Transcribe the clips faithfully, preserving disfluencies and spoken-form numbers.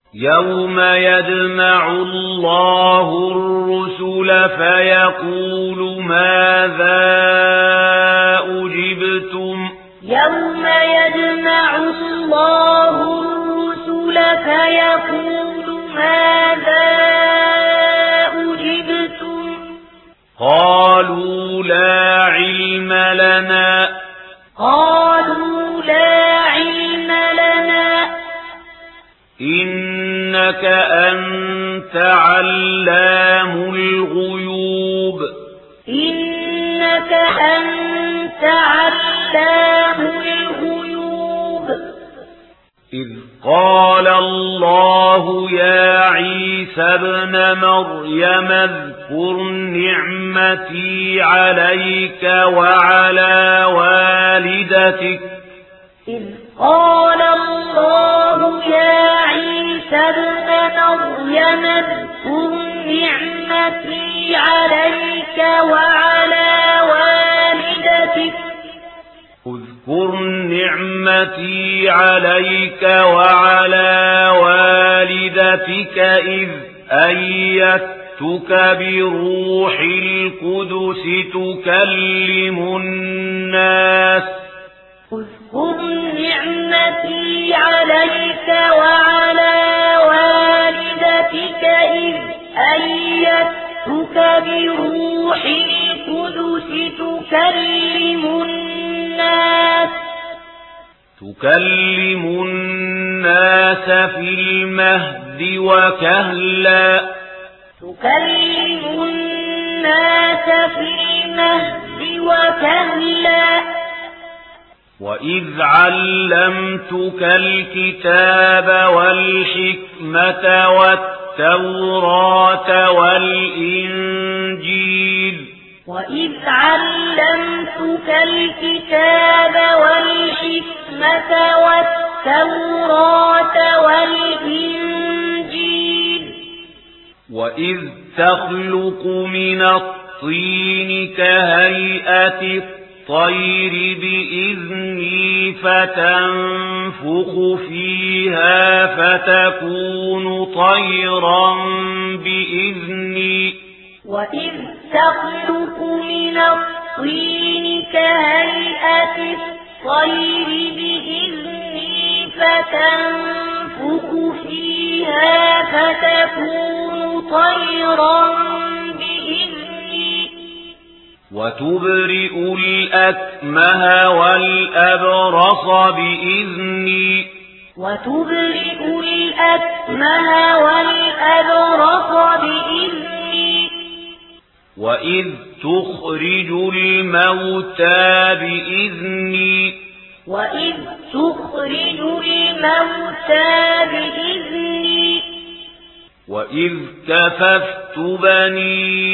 يوم يجمع الله الرسل فيقول ماذا أجبتم يوم يجمع الله الرسل فيقول ماذا أجبتم قالوا لا علم لنا قالوا لا علم لنا إنك أنت علام الغيوب إنك أنت علام الغيوب إذ قال الله يا عيسى ابن مريم اذكر نعمتي عليك وعلى والدتك إذ قال الله يا عيسى ابن مريم اذكر نعمتي عليك وعلى والدتك اذكر نعمتي عليك وعلى والدتك إذ أيدتك بروح القدس تكلم الناس اذكر نعمتي عليك وعلى والدتك إذ أيدتك بروح القدس تكلم الناس تكلم الناس في المهد وكهلا تكلم الناس في المهد وكهلا وإذ علمتك الكتاب والحكمة والتوراة والإنجيل وإذ علمتك الكتاب والحكمة والتوراة والإنجيل وإذ تخلق من الطين كهيئة الطير بإذني فتنفخ فيها فتكون طيرا بإذني وإذ تخلق من الطين كهيئة الطير بإذني فتنفخ فيها فتكون طيرا بإذني وتبرئ الأكمه والأبرص بإذني وتبرئ الأكمه والأبرص بإذني وإذ تخرج الموتى بإذني وإذ تخرج الموتى بإذني وإذ كففت بني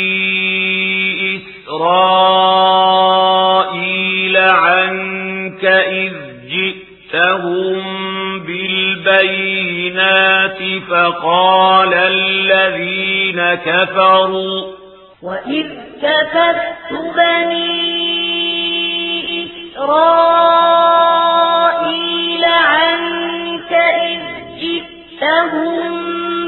إسرائيل عنك إذ جئتهم بالبينات فقال الذين كفروا وإذ كففت بني إسرائيل عنك إذ جئتهم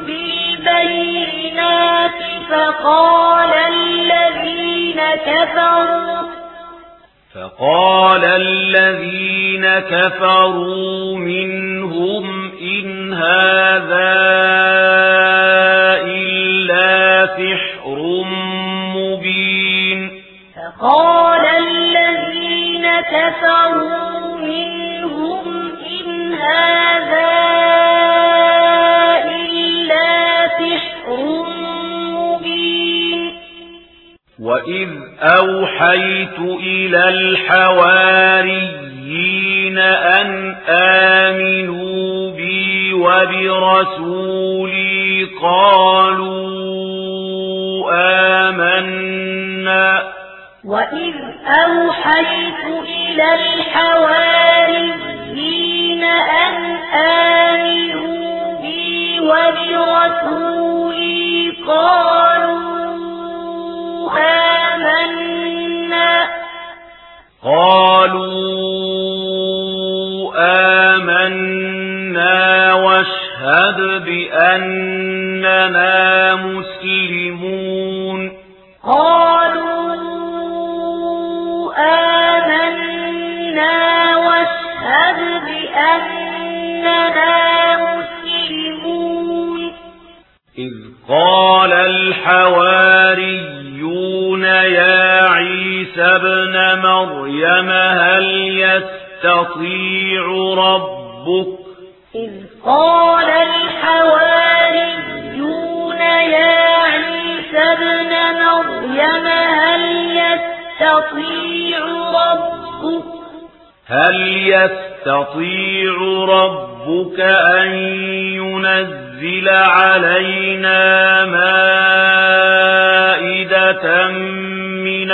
بالبينات فقال الذين كفروا فقال الذين كفروا منهم إن هذا إلا سحر مبين فقال الذين كفروا منهم إن هذا إلا سحر مبين وإذ أوحيت إلى الحواريين أن آمنوا بي وبرسولي قالوا آمنا وإذ أوحيت إلى الحواريين أن آمنوا بي وبرسولي قالوا آمنا قالوا آمنا واشهد واشهد بأننا مسلمون قالوا آمنا واشهد بأننا مسلمون إذ قال الحواريون يا عيسى ابن مريم هل يستطيع ربك إذ قال الحواريون يا عيسى ابن مريم هل يستطيع ربك هل يستطيع ربك أن ينزل علينا مائدة من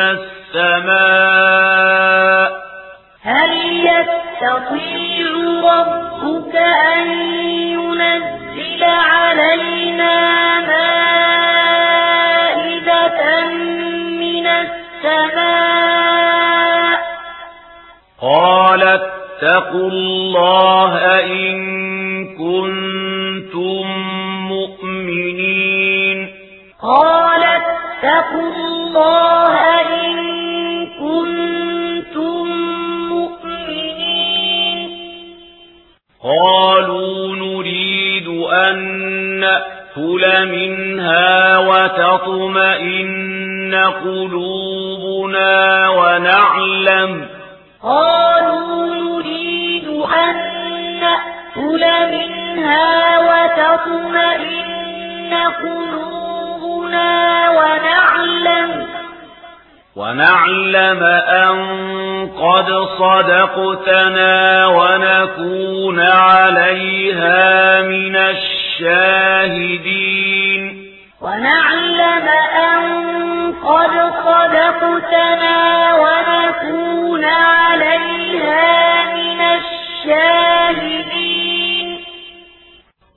السماء هل يستطيع ربك أن ينزل علينا مائدة من السماء قال اتقوا الله إن كنتم مؤمنين قال اتقوا الله إن كنتم مؤمنين قالوا نريد أن نأكل منها وتطمئن قلوبنا ونعلم قالوا نريد أن نأكل منها وتطمئن قلوبنا ونعلم ونعلم أن قد صدقتنا ونكون عليها من الشاهدين ونعلم أن قد صدقتنا